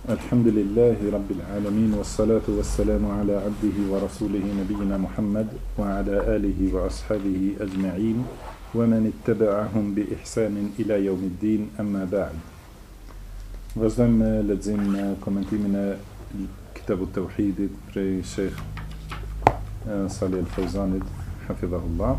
Alhamdulillahi Rabbil Alamin, wassalatu wassalamu ala abdihi wa rasulihi nabiyina Muhammad wa ala alihi wa ashabihi ajma'in wa man ittaba'ahum bi ihsanin ila yawmiddin, amma ba'd. Vazhdojmë me lexim komentimin e Kitabut Tauhidit prej Sheikh Salih Al-Fawzanit hafidhahullah.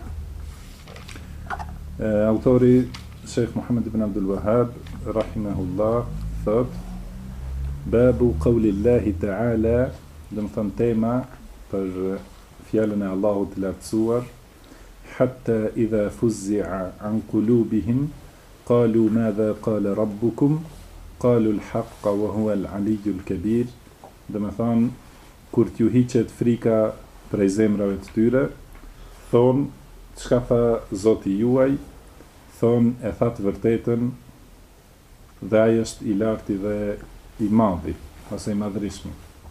Autori Sheikh Muhammad ibn Abdul Wahhab rahimahullah thot: Babu qawlillahi ta'ala, dhe më thënë tema për fjallën e Allahut të lartësuar, hatta idha fuzzi'a an qulubihim qalu madha qala rabbukum qalu al-haqqa wa huwa al-aliyyu al-kabir. Dhe më thënë, kur t'ju hiqet frika prej zemrave të tyre, thonë çka tha Zoti juaj, thonë e tha të vërtetën dhe ai është i larti dhe i madhi, ose i madhrishmi.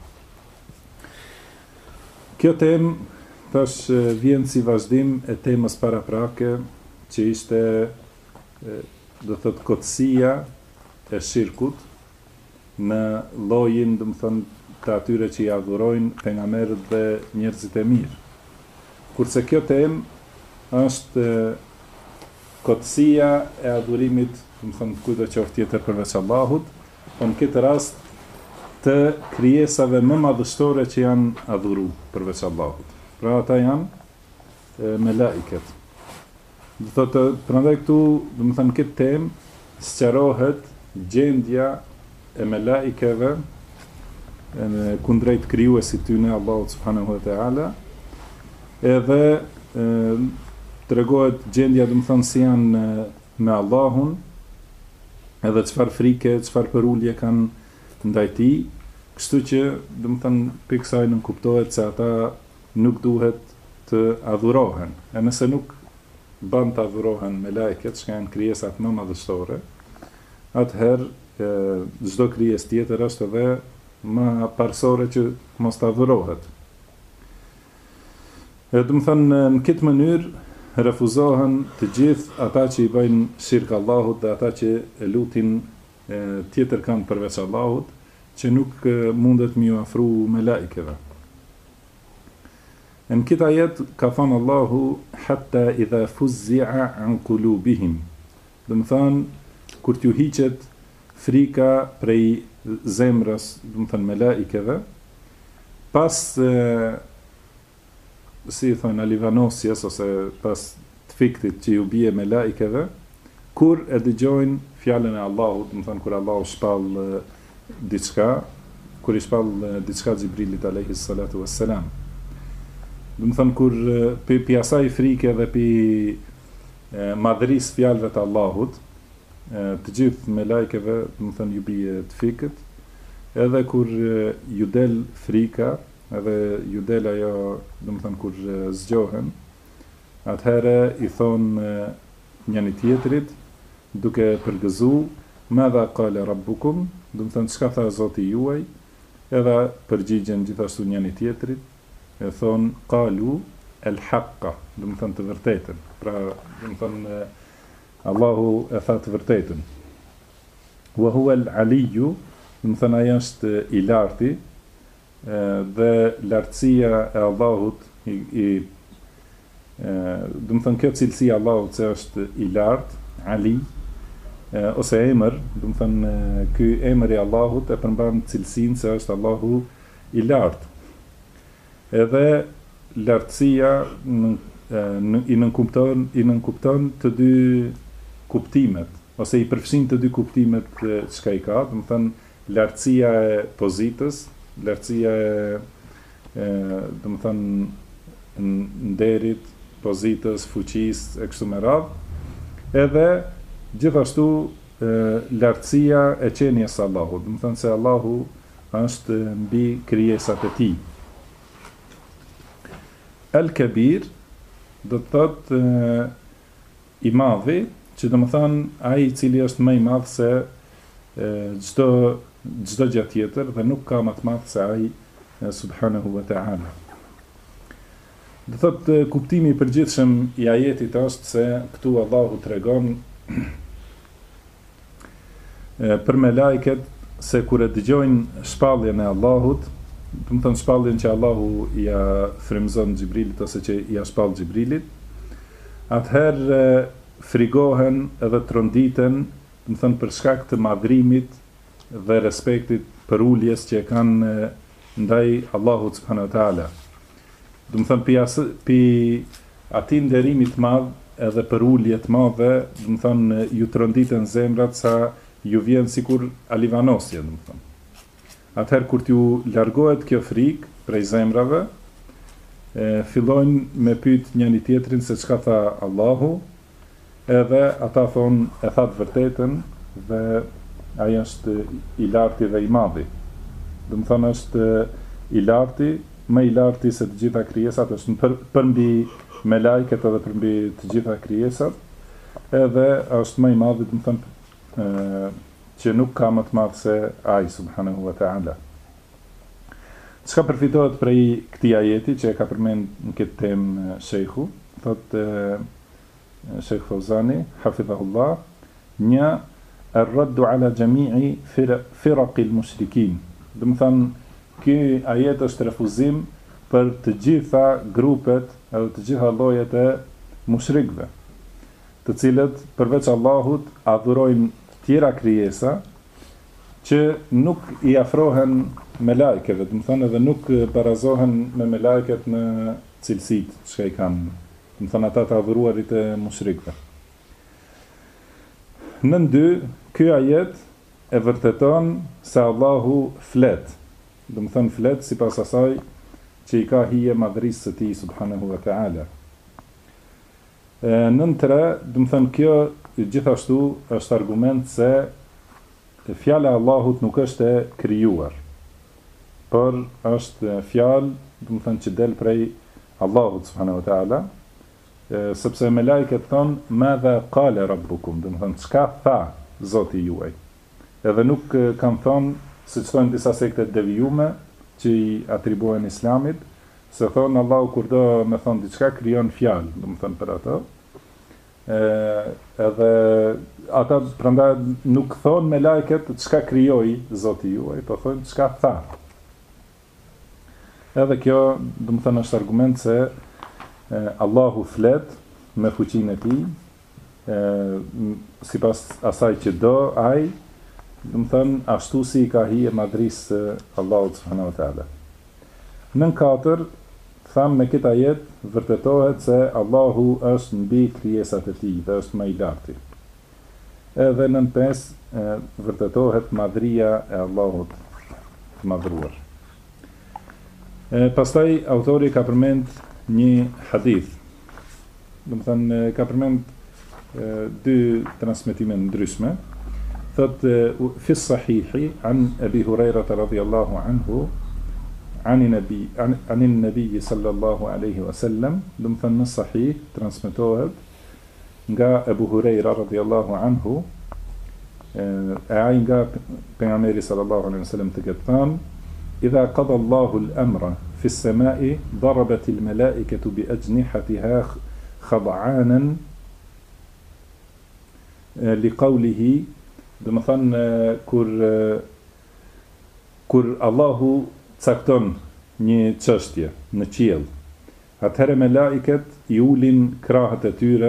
Kjo temë tash vjen si vazhdim e temës paraprake, që ishte do thot kotësia e shirkut në llojin, do të thënë, të atyre që i adhurojnë pejgamberët dhe njerëzit e mirë. Kurse kjo temë është kotësia e adhurimit, do të thënë, kujdo qoftë tjetër përveç Allahut, po në këtë rast të krijesave më madhështore që janë adhuru përveç Allahut. Pra ata janë melaiket. Do thotë, prandaj këtu, do të thënë, këtë temë sqarohet gjendja e melaikeve kundrejt krijuesit tyne Allahut subhanahu wa taala, edhe tregohet gjendja, do të thënë, si janë me Allahun, edhe çfarë frike, çfarë përulje kanë ndaj tij, kështu që, do të thënë, pikë kësaj nënkuptohet se ata nuk duhet të adhurohen. E nëse nuk ban të adhurohen me lajket, që janë krijesat më madhështore, atëherë çdo krijesë tjetër është edhe më parsore që mos të adhurohet. Do të thënë, në këtë mënyrë refuzohen të gjithë ata që i bëjnë shirk Allahut dhe ata që e lutin tjetër kanë përveç Allahut, që nuk mundet mi u afru me laikeve. Në këtë ajet ka thënë Allahu hatta idha fuzzi'a an qulubihim. Do të thënë, kur t'ju hiqet frika prej zemrës, do të thënë me laikeve, pas si thonë alivanosjes, ose pas të fiktit që ju bie me laikeve, kur e dëgjojnë fjalën e Allahut, do të thënë kur Allahu shpall diçka, kur i shpall diçka Xhibrilit alayhis salatu wassalam. Do të thënë kur pi asaj frike dhe pi madhris fjalëve të Allahut, të gjithë me laikeve, do të thënë ju bie të fikët, edhe kur ju del frika, edhe ju del ajo, do të thënë, kur zgjohen, atëherë i thonë njëri tjetrit, duke përgëzu, madha qala rabbukum, do të thënë, çka tha Zoti juaj, edhe përgjigjen gjithashtu njëri tjetrit, e thonë qalu al-haqqa, do të thënë të vërtetën. Pra, do të thënë, Allahu e tha të vërtetën. Wa huwa al-aliyyu, do të thënë, ai është i larti, dhe lartësia e Allahut do të thënë, kjo cilësi e Allahut se është i lartë, Ali, ose emër, do të thënë, ky emër i Allahut e përmban cilësinë se është Allahu i lartë. Edhe lartësia i nënkupton të dy kuptimet, ose i përfshin të dy kuptimet çka i ka, do të thënë, lartësia e pozitës, lartësia do të thënë, nderit, pozitës, fuqisë e kështu me radhë, edhe gjithashtu lartësia e qenies së Allahut, do të thënë se Allahu është mbi krijesat e tij. El-Kabir do të thotë i madhi, që do të thënë ai i cili është më i madh se çdo gjë tjetër dhe nuk ka më të madh se ai subhanahu wa ta'ala. Do thotë kuptimi i përgjithshëm i ajetit është se këtu Allahu tregon për me lajket se kur e dëgjojnë shpalljen e Allahut, do të thonë shpalljen që Allahu ja frymëzon Xhibrilit ose që ja shpall Xhibrilit, atëherë frigohen edhe tronditen, do të thonë për shkak të madhrimit dhe respektit për uljes që e kanë ndaj Allahut subhanahu wa taala. Do të thonë pi atij nderimit madh edhe për ulje të madhe, do të thonë ju tronditen zemrat sa ju vjen sikur alivanosje, do të thonë. Atëherë kur t'ju largohet kjo frikë prej zemrave, fillojnë me pyet njëri tjetrin se çka tha Allahu, edhe ata thonë e tha të vërtetën dhe ai është i larti dhe i madhi. Do të thonë është i larti, më i larti se të gjitha krijesat, është përmbi me lajket edhe përmbi të gjitha krijesat, edhe është më i madhi, do të thonë që nuk ka më të madh se ai subhanahu wa ta'ala. Çka përfitohet prej këtij ajeti që e ka përmend në këtë temë shehu, thotë Sheikh Fawzani hafidhahullah, një ar-raddu ala jami'i firaq al-mushrikin. Do të thonë ky ajet është refuzim për të gjitha grupet edhe të gjitha llojet e mushrikëve, të cilët përveç Allahut adhurojnë tjera krijesa që nuk i afrohen me lajkeve, do të thonë edhe nuk barazohen me me lajket në cilësit që i kanë, do të thonë ata të adhuruarit e mushrikëve. Nën dy, ky ajet e vërteton se Allahu flet, do të thonë flet sipas asaj që i ka hije madhrisë së tij subhanahu wa ta'ala. Nën tre, do të thonë kjo gjithashtu është argument se fjala e Allahut nuk është e krijuar, por është fjalë, do të thonë që del prej Allahut subhanahu wa taala, sepse me lajket thonë madha qala rabbukum, do të thonë çka tha Zoti juaj. Edhe nuk kanë thonë, siç thonë disa sekte devijume që i atribuohen Islamit, se thonë Allahu kur do me thonë diçka krijon fjalë, do të thonë për ato. Edhe ata prandaj nuk thonë me lajket çka krijoi Zoti juaj, po thonë çka tha. Edhe kjo, do të thonë është argument se Allahu flet me fuqinë e tij, sipas asaj që do ai, do të thonë ashtu si i ka hije madhrisë Allahut subhanahu wa taala. Nën katër thamë me këtë ajet vërtetohet se Allahu është mbi krijesat e tij dhe është më i larti. Edhe nën 5 vërtetohet madhria e Allahut të madhruar. Pastaj autori ka përmend një hadith. Do të thënë ka përmend dy transmetime ndryshme. Thot fi sahihi an Abi Hurairah radhiyallahu anhu عن النبي صلى الله عليه وسلم، do të thënë në sahih transmetohet nga Abu Huraira radhiyallahu anhu, ai nga pejgamberi sallallahu alaihi wasallam të ketë thënë: "Idha qada Allahu al-amra fi as-sama'i darabat al-mala'ikatu bi ajnihatiha khad'anan li qawlihi", do të thënë kur Allahu cakton një çështje në qiell, atëherë me laiket i ulin krahët e tyre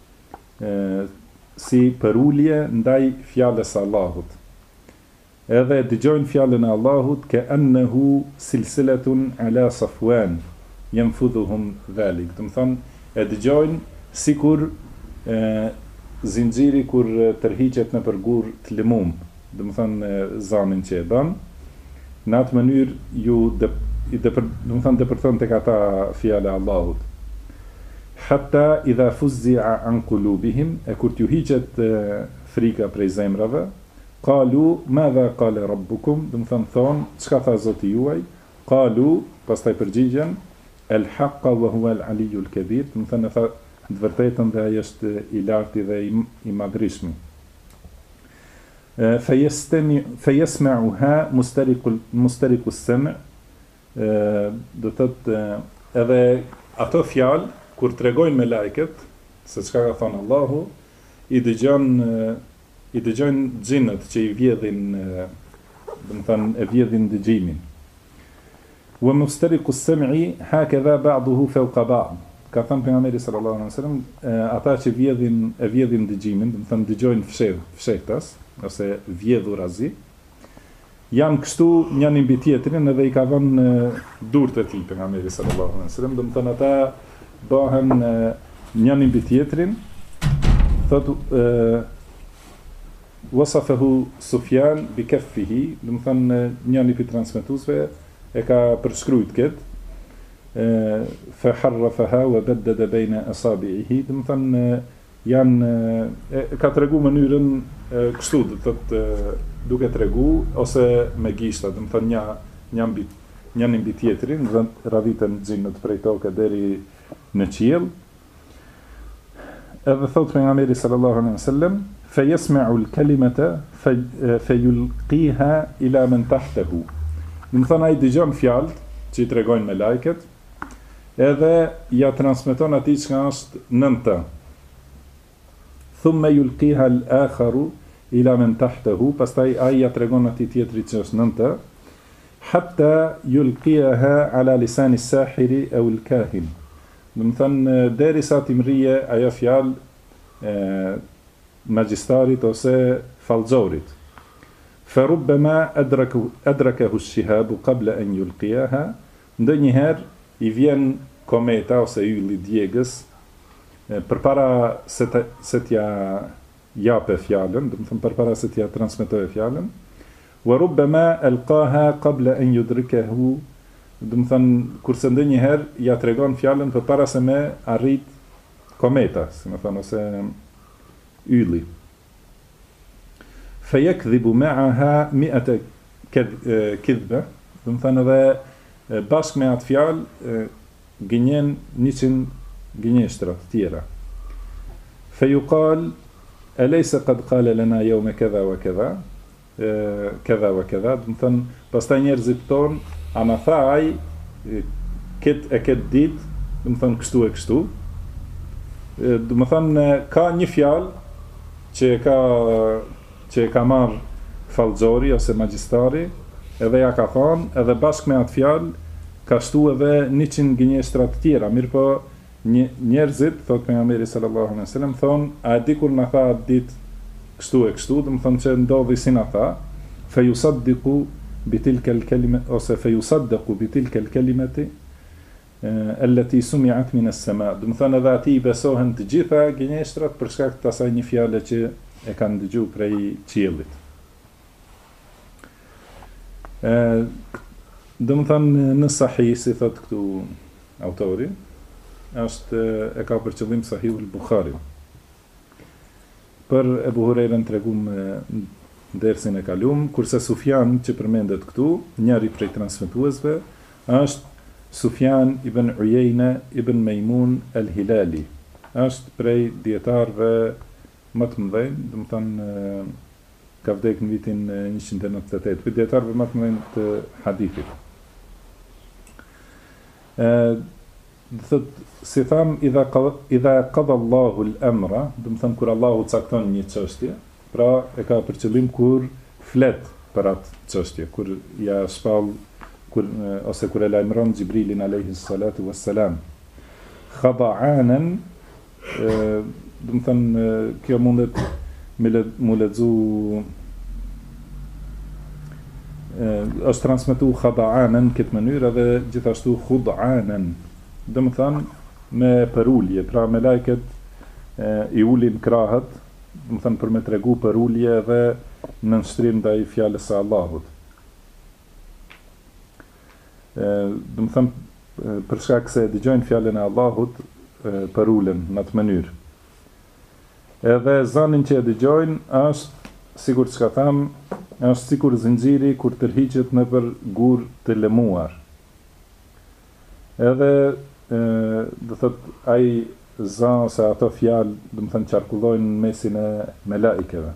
si për ulje ndaj fjalës së Allahut. Edhe dëgjojnë fjalën e Allahut ke annahu silsilatun ala safwan yanfudhuhum dhalik. Do të thonë e dëgjojnë sikur zinxhiri kur tërhiqet në përgur të lëmum, do të thonë zamin që e bën. Në atë mënyrë ju do të thonë depërton tek ata fjala e Allahut. Hatta idha fuzzi'a an qulubihim, e kur t'ju hiqet frika prej zemrave, qalu madha qala rabbukum, do të thonë çka tha Zoti juaj, qalu, pastaj përgjigjen el haqqa wa huwa al aliyul kabir, do të thonë tha të vërtetën dhe ai është i larti dhe i madhrishmi. فيسمعها مسترق السمع، do thotë edhe ato fjalë kur tregojnë me lajket se çka ka thënë Allahu, i dëgjojnë xhinët që i vjedhin do të thënë e vjedhin dëgjimin. Wa mustariqu as-sam'i hakadha ba'duhu fawqa ba'd. Ka thënë pejgamberi sallallahu alaihi wasallam, ata që vjedhin dëgjimin, do të thënë dëgjojnë fshehtas ose vjedhurazi, janë kështu njëri mbi tjetrin edhe i ka vënë durët e tij pejgamberi sallallahu alaihi wasallam, do të thënë ata bëhen njëri mbi tjetrin. Thotë wasafahu Sufjan bi kaffihi, do të thënë njëri prej transmetuesve e ka përshkruajt këtë fa harrafaha wa baddada bayna asabihi, do të thënë janë ka tregu mënyrën kështu, do të thotë duke tregu ose me gishta, do të thënë njëri mbi tjetrin, radhiten xhinët prej tokë deri në qiell. Edhe thot pejgamberi sallallahu alaihi wasallam, fa yasma'u al-kalimata fa yulqiha ila man tahtahu. Do të thënë ai dëgjon fjalët që i tregojnë me lajket, edhe ja transmeton atij që është nën të. Thumma yulqiha al-akharu ila man tahtahu, pastaj ai ja tregon atij tjetrit që është nën të, hatta yulqiha ala lisan as-sahiri aw al-kahin. Do të thënë derisa të mrije ajo fjalë magjistarit ose fallxorit. Fa rubbama adrakahu ash-shihab qabla an yulqiyaha, ndonjëherë i vjen kometa ose ylli djegës përpara se t'ja jape fjalën, do të thënë përpara se t'ja transmetojë fjalën. Wa rubbama alqaha qabla an yudrikahu, do të thënë kurse ndonjëherë ja tregon fjalën përpara se me arrit kometa, si më thënë, ose ylli. Fa yakdhibu ma'aha 100 kidhba, do të thënë edhe bashkë me atë fjalë gënjen 100 gënjeshtra të tjera. Fa yuqal alaysa qad qala lana yawma kadha wa kadha, kadha wa kadha, do të thënë pastaj njerëzit tonë a më tha ai këtë ditë, do të thënë kështu e kështu. Do të thënë ka një fjalë që e ka marrë fallxori ose magjistari, edhe ja ka thonë, edhe bashkë me atë fjalë ka shtu edhe 100 gënjeshtra të tjera. Mirë po njerëzit, thot pejgamberi sallallahu alaihi wasallam, thonë, a e di kur na tha atë ditë kështu e kështu, do të thonë që ndodhi si na tha, fa yusaddiqu bitilka al-kalima ose fa yusaddaqu bitilka al-kalimati allati sumi'at min as-sama'. Do të thonë edhe ati i besohen të gjitha gënjeshtrat për shkak të asaj një fjale që e kanë dëgjuar prej qiellit. Do të thënë në Sahih, si thot këtu autori, është e ka për qëllim Sahihul Bukhari. Për Ebu Hurajrën tregum dersin e kalum, kurse Sufjan që përmendet këtu, njëri prej transmetuesve, është Sufjan ibn Uyejna ibn Mejmun al-Hilali. Është prej dietarëve më të mëdhenj, do të thënë ka vdek në vitin 198, për dietarëve më të mëdhenj të hadithit. Do thot, si tham, idha qada Allahu al-amra, do të thënë kur Allahu cakton një çështje, pra e ka për qëllim kur flet për atë çështje, kur ja shpall, ose kur e lajmëron Xhibrilin alayhi salatu wassalam. Khada'anan, do të thënë kjo mundet mu lexu, është transmetu khada'anan këtë mënyrë edhe gjithashtu khud'anan, do të thënë me përulje, pra me lajket i ulin krahët, do të thënë për me tregu përulje dhe në nështrim ndaj fjalës së Allahut. Do të thënë për shkak se dëgjojnë fjalën e Allahut përulen në atë mënyrë. Edhe zanin që e dëgjojnë është, sikur që ka tham, është sikur zinxhiri kur tërhiqet në për gur të lemuar. Edhe do thot ai zan ose ato fjalë, do të thënë qarkullojnë në mesin e melaikeve.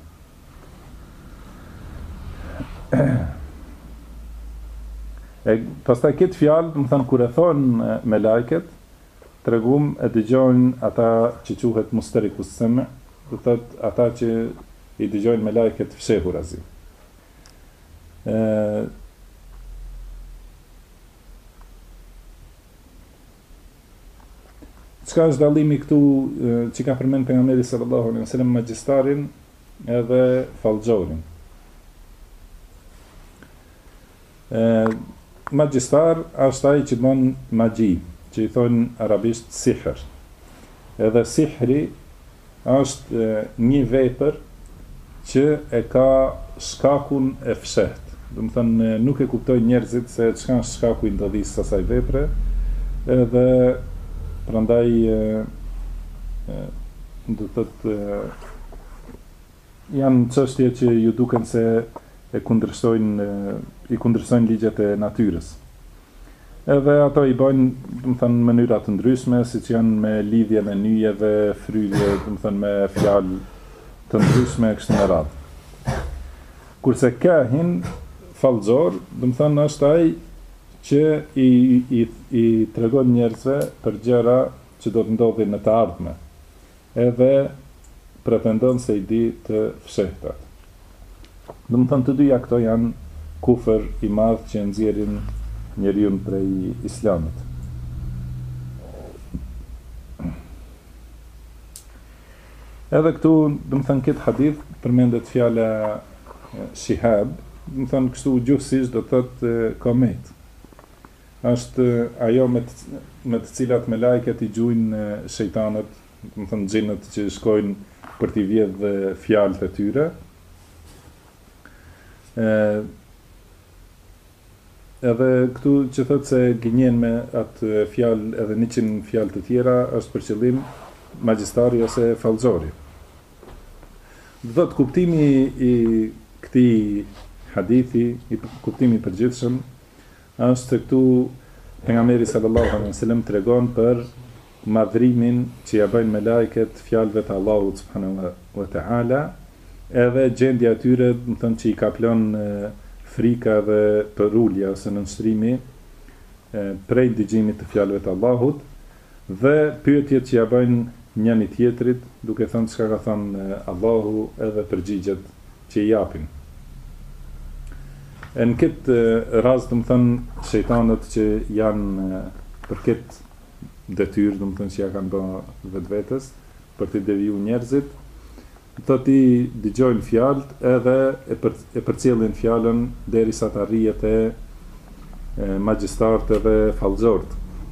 Pastaj këtë fjalë, do të thënë kur e thonë melaiket, tregum e dëgjojnë ata që quhet mustariqus sam', do thot ata që i dëgjojnë melaiket fshehurazi. Çka është dallimi këtu që ka përmend pejgamberi sallallahu alaihi wasallam magjistarin edhe fallxorin? Magjistar është ai që bën magji, që i thonë arabisht sihr. Edhe sihri është një vepër që e ka shkakun e fshehtë. Do të thënë nuk e kuptojnë njerëzit se çka është shkaku i ndodhisë së asaj vepre, edhe prandaj do të thotë janë çështje që ju duken se i kundërshtojnë ligjet e natyrës. Edhe ato i bojnë, do të thënë, mënyra të ndryshme, siç janë me lidhje me nyjeve, fryrje, do të thënë me fjalë të ndryshme kështu me radhë. Kurse kahin fallxor, do të thënë është ai që i tregon njerëzve për gjëra që do të ndodhin në të ardhmen. Edhe pretendon se i di të fshehtat. Do të thënë të dyja këto janë kufër i madh që nxjerrin njeriu prej islamit. Edhe këtu, do të thënë këtë hadith përmendet fjala shihab, do të thënë kështu gjuhësisht do të thotë komet. Është ajo me të cilat me lajket i gjujnë shejtanët, do të thënë xhinët që shkojnë për t'i vjedh fjalët e tyre. Edhe këtu që thotë se gënjen me atë fjalë edhe 100 fjalë të tjera është për qëllim magjistari ose fallxori. Do të kuptimi i këtij hadithi, kuptimi i përgjithshëm është se këtu pejgamberi sallallahu alaihi wasallam tregon për madhrimin që ja bëjnë me lajket fjalëve të Allahut subhanahu wa ta'ala, edhe gjendja e tyre, do të thënë që i kaplon frika dhe përulja ose nënshtrimi prej dëgjimit të fjalëve të Allahut, dhe pyetjet që ja bëjnë njëri tjetrit, duke thënë çka ka thënë Allahu edhe përgjigjet që i japin. Në këtë rast, do të thënë, shejtanët që janë për këtë detyrë, do të thënë që ja kanë bërë vetvetes për të deviju njerëzit, do t'i dëgjojnë fjalët edhe e përcjellin fjalën derisa të arrijet e magjistarët edhe fallxorët.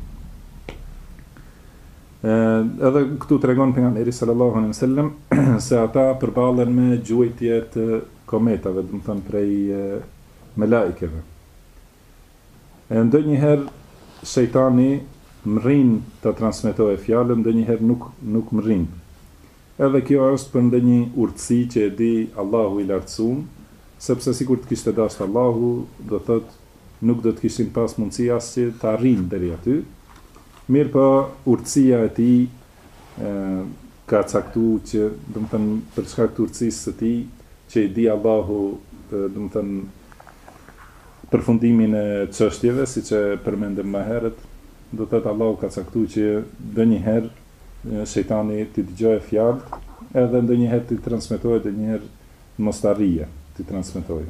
Edhe këtu tregon pejgamberi sallallahu alaihi wasallam se ata përballen me gjujtje të kometave, do të thënë prej me lajkeve. Ndonjëherë shejtani mrin të transmetojë fjalën, ndonjëherë nuk mrin. Edhe kjo është për ndonjë urtësi që e di Allahu i lartësuar, sepse sikur të kishte dashur Allahu, do thotë nuk do të kishin pas mundësi as që të arrijnë deri aty. Mirë po urtësia e tij ka caktuar që, do të thënë, për shkak të urtësisë së tij, që i di Allahu, do të thënë, përfundimin e çështjeve, siç e përmendëm më herët, do të thotë Allahu ka caktuar që ndonjëherë shejtani t'i dëgjojë fjalë, edhe ndonjëherë t'i transmetojë, ndonjëherë mos të arrijë t'i transmetojë.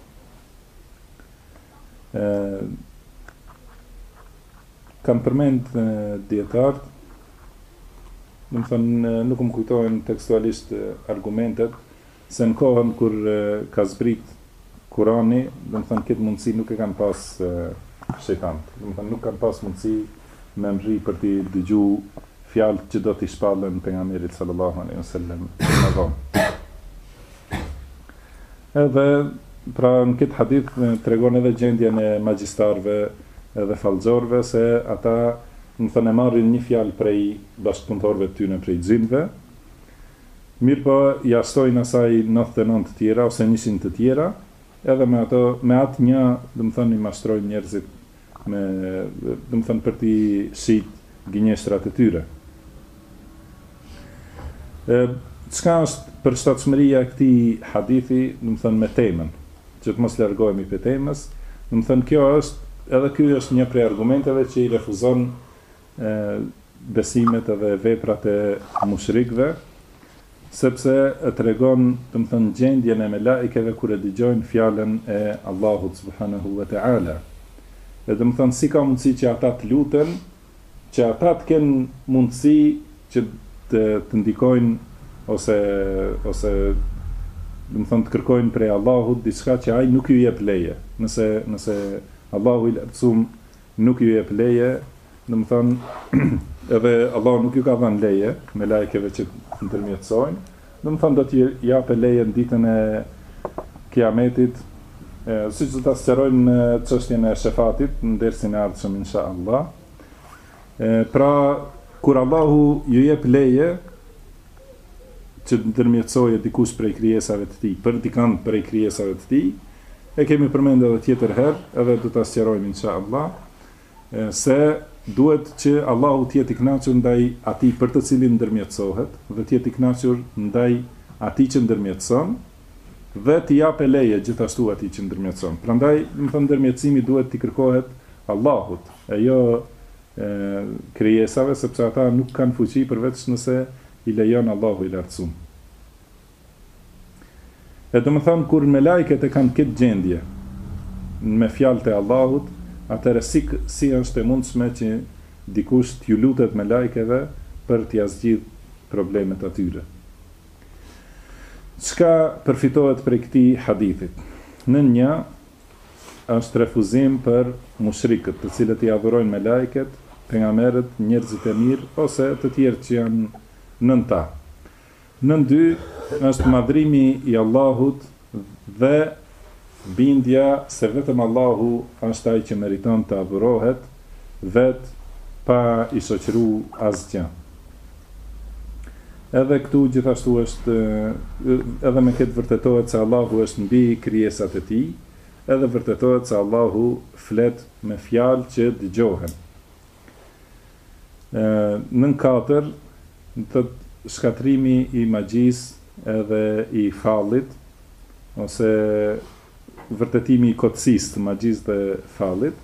Kam përmend dietarët, do të thënë nuk më kujtohen tekstualisht argumentet, se në kohën kur ka zbrit Kurani, do të thënë këtë mundësi nuk e kanë pas shejtanët. Do të thënë nuk kanë pas mundësi me mri për t'i dëgju fjalët që do t'i shpallën pejgamberit sallallahu alaihi wasallam më vonë. Edhe pra në këtë hadith tregon edhe gjendjen e magjistarëve edhe fallxorëve, se ata, do të thënë, marrin një fjalë prej bashkëpunëtorëve të tyre prej xhinëve, mirë po ja shtojnë asaj 99 të tjera ose 100 të tjera, edhe me atë një, do të thënë, i mashtrojnë njerëzit me, do të thënë, për t'i shit gënjeshtrat e tyre. Çka është përshtatshmëria e këtij hadithi, do të thënë, me temën, që të mos largohemi prej temës, do të thënë, kjo është, edhe ky është një prej argumenteve që i refuzon besimet edhe veprat e mushrikëve, sepse e tregon, domethënë, gjendjen e melaikeve kur e dëgjojnë fjalën e Allahut subhanahu wa ta'ala. E domethënë, si ka mundësi që ata të luten, që ata të kenë mundësi që të ndikojnë ose domethënë të kërkojnë prej Allahut diçka që ai nuk ju jep leje. Nëse Allahu i lartësuar nuk ju jep leje, domethënë edhe Allah nuk ju ka dhënë leje me lajkeve që të ndërmjetësojnë, domethënë do t'ju japë leje në ditën e Kiametit, siç do ta sqarojmë në çështjen e shefatit në dersin e ardhshëm inshallah. Pra kur Allahu ju jep leje që të ndërmjetësojë dikush prej krijesave të tij, për dikant prej krijesave të tij, e kemi përmendur edhe tjetër herë, edhe do ta sqarojmë inshallah, se duhet që Allahu të jetë i kënaqur ndaj atij për të cilin ndërmjetësohet, dhe të jetë i kënaqur ndaj atij që ndërmjetëson, dhe të japë leje gjithashtu atij që ndërmjetëson. Prandaj, do të thonë, ndërmjetësimi duhet t'i kërkohet Allahut, e jo krijesave, sepse ata nuk kanë fuqi përveç nëse i lejon Allahu i lartësuar. E do më thonë, kur me lajket e kanë këtë gjendje me fjalët e Allahut, atëherë si është e mundshme që dikush t'ju lutet me lajkeve për t'ia zgjidh problemet atyre. Çka përfitohet prej këtij hadithit? Në një është refuzim për mushrikët, të cilët i adhurojnë me lajket, pejgamberët, njerëzit e mirë ose të tjerë që janë nën ta. Nën dy është madhrimi i Allahut dhe bindja se vetëm Allahu është ai që meriton të adhurohet, vetë pa i shoqëru asgjë. Edhe këtu gjithashtu është, edhe me këtë vërtetohet se Allahu është mbi krijesat e tij, edhe vërtetohet se Allahu flet me fjalë që dëgjohen. Nën 4, të shkatrimi i magjisë edhe i fallit, ose vërtetimi i kotësisë të magjisë dhe fallit,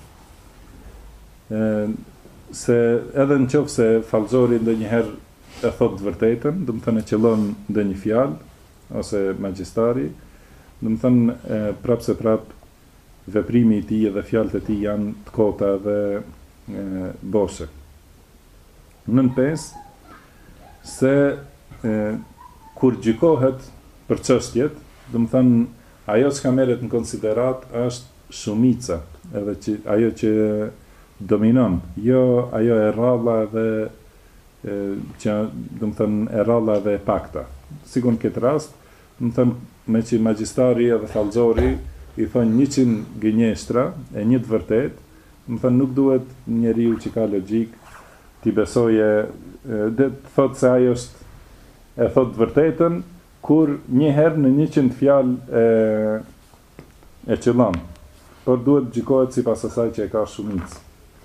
se edhe në qoftë se fallxori ndonjëherë e thot të vërtetën, do të thënë e qëllon ndonjë fjalë, ose magjistari, do të thënë prapë se prapë veprimi i tij dhe fjalët e tij janë të kota dhe boshe. Nën 5, se kur gjykohet për çështjet, do të thënë ajo që merret në konsiderat është shumica, edhe që ajo që dominon, jo ajo e rralla dhe që do të thënë e rralla dhe e pakta. Sikur në këtë rast, do të thënë me që magjistari edhe fallxori i thonë 100 gënjeshtra e një të vërtet, do të thënë nuk duhet njeriu që ka logjik t'i besoje, dhe të thotë se ajo është e thotë të vërtetën, kur njëherë në 100 fjalë e qëllon, por duhet gjykohet sipas asaj që e ka shumicë.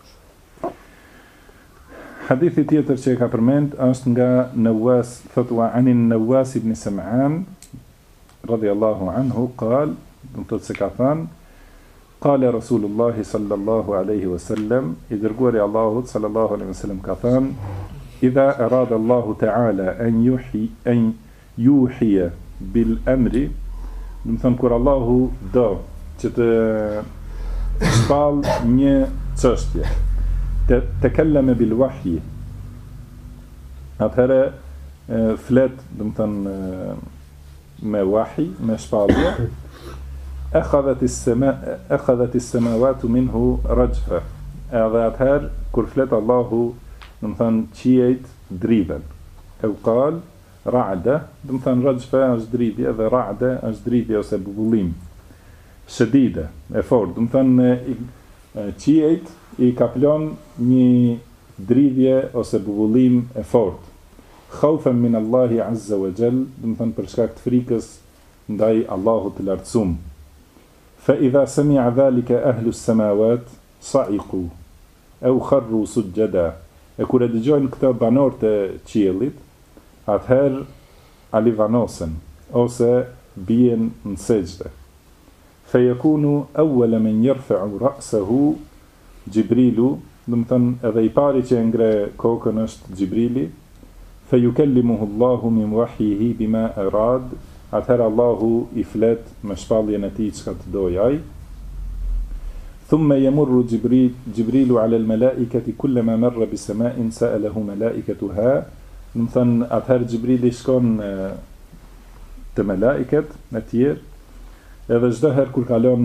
Hadithi tjetër që e ka përmend është nga Nawas, thotë anin Nawas ibn Sam'an radhiyallahu anhu qal, do të thotë se ka thënë, qala Rasulullah sallallahu alaihi wasallam, i dërguari Allahut sallallahu alaihi wasallam ka thënë, idha arada Allahu ta'ala an yuhiya bil amri, do të thonë kur Allahu do që të shpall një çështje, të kelleme bil wahyi, atëherë flet, do të thonë me wahi, me shpallje, akhadhat as-samawati minhu rajfa, edhe atëherë kur flet Allahu, do të thonë qiejt dridhen. E u qal ra'da, do të thonë rajfa është dridhje dhe ra'da është dridhje ose bubullim. Shadida, e fortë, do të thonë qiejt i kaplon një dridhje ose bubullim e fortë. Khaufan min Allahi azza wa jall, do të thonë për shkak të frikës ndaj Allahut të lartësuar. Fa idha sami'a dhalika ahlu as-samawat sa'iqu aw kharru sujada. E kur e dëgjojnë këta banorët e qiellit, atëherë alivanosen ose bien në sejdë. Fa yakunu awwala man yarfa'u ra'sahu Gjibrilu, do të thonë edhe i pari që e ngre kokën është Gjibrili, فيكلمه الله من وحيه بما أراد. Atëherë Allahu I flet me shpalljen e tij çka të dojë ai. ثم يمر جبريل على الملائكة كلما مر بسماء سأله ملائكتها. Do të thënë atëherë Xhibrili shkon te melaiket e tjerë, edhe çdo herë kur kalon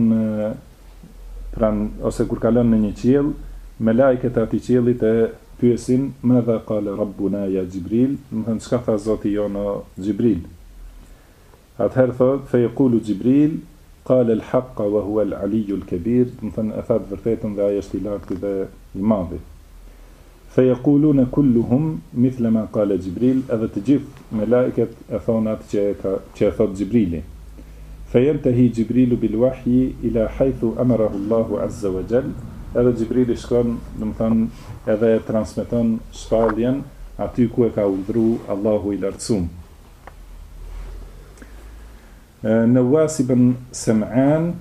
ose kur kalon në një qiell, melaiket e atij qiellit e pyesin madha qala rabbuna ya Jibril, do të thënë çka tha Zoti jon o Xhibril. Atëherë thot fe yaqulu Jibril qala al-haqq wa huwa al-aliyyu al-kabir, do të thënë e tha të vërtetën dhe ai është I lartë dhe I madhi. فيقولون كلهم مثل ما قال جبريل edhe të gjithë melaiket e thonë atë që e thot Xhibrili. فينتهي جبريل بالوحي إلى حيث أمره الله عز وجل. Edhe Xhibrili shkon, do të thonë, edhe e transmeton shpalljen aty ku e ka urdhëruar Allahu I lartësuar. Nawas ibn Sam'an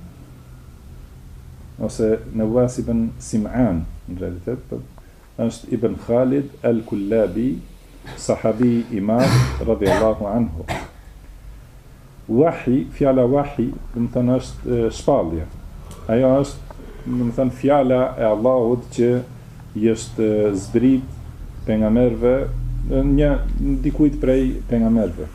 ose Nawas ibn Sim'an në realitet është Ibn Khalid al-Kullabi, sahabi I madh radhiyallahu anhu. Wahi, fjala wahi, do të thënë është shpallje. Ajo është, do të thënë, fjala e Allahut që I është zbrit pejgamberëve, një dikujt prej pejgamberëve.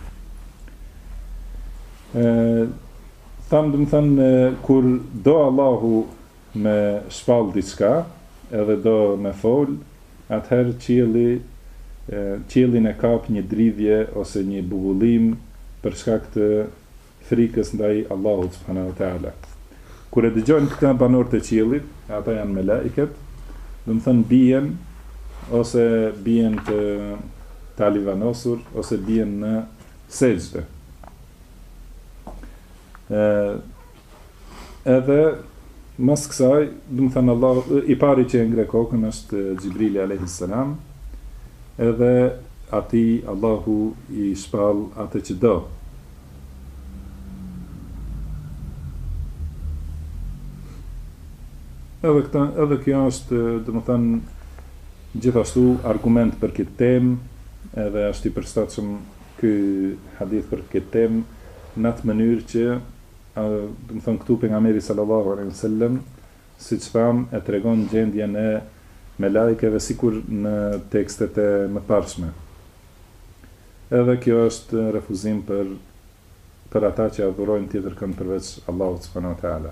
Tham, do të thënë, kur do Allahu me shpall diçka, edhe do me fol, atëherë qiellin e kap një dridhje ose një bubullim për shkak të frikës ndaj Allahut subhanahu wa taala. Kur e dëgjojnë këta banorët e qiellit, ata janë melaiket, do të thënë bien ose bien të talivanosur ose bien në sejdë. Edhe mas kësaj, do të thënë Allah I pari që e ngre kokën është Xhibrili alayhis salam, edhe atij Allahu I shpall atë që do. Edhe kjo është, do të thënë, gjithashtu argument për këtë temë, edhe është I përshtatshëm ky hadith për këtë temë në atë mënyrë që do të thënë këtu pejgamberi sallallahu alaihi wasallam siç tham e tregon gjendjen e melajkeve sikur në tekstet e mëparshme. Edhe kjo është refuzim për ata që adhurojnë tjetër kënd përveç Allahut subhanahu wa taala.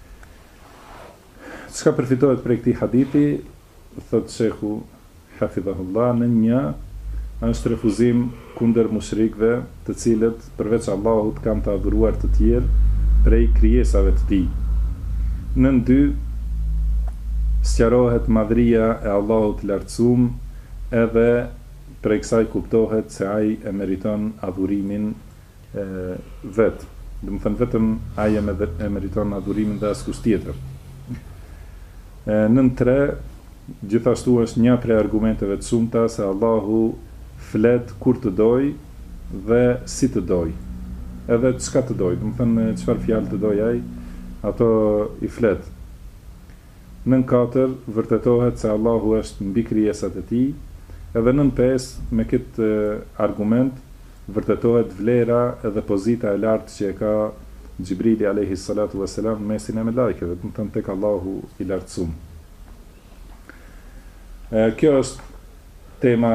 Çka përfitohet prej këtij hadithi, thot shehu hafidhahullah, në një është refuzim kundër mushrikëve, të cilët përveç Allahut kanë të adhuruar të tjerë prej krijesave të tij. Në dy sqarohet madhria e Allahut lartësuar, edhe prej kësaj kuptohet se ai e meriton adhurimin vet. Do të thënë vetëm ai e meriton adhurimin dhe askush tjetër. Në 3 gjithashtu është një prej argumenteve të shumta se Allahu flet kur të doj dhe si të doj. Edhe çka të doj, do të thënë çfarë fjalë të doj ai, ato I flet. Në 4 vërtetohet se Allahu është mbi krijesat e tij, edhe në 5 me këtë argument vërtetohet vlera edhe pozita e lartë që e ka Xhibrili alayhi salatu wassalam mesin e melajkeve, do të thënë tek Allahu I lartësuar. Kjo është tema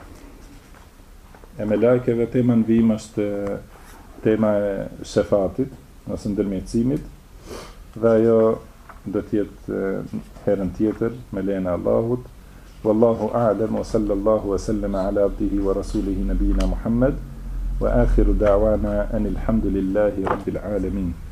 e melajkeve, tema në vim është tema e shefatit, ose ndërmjetësimit, dhe ajo do të jetë herën tjetër me lejen e Allahut. Wallahu a'lam wa sallallahu wa sallama ala abdihi wa rasulihi nabiyina Muhammad wa akhiru da'wana anil hamdulillahi rabbil alamin.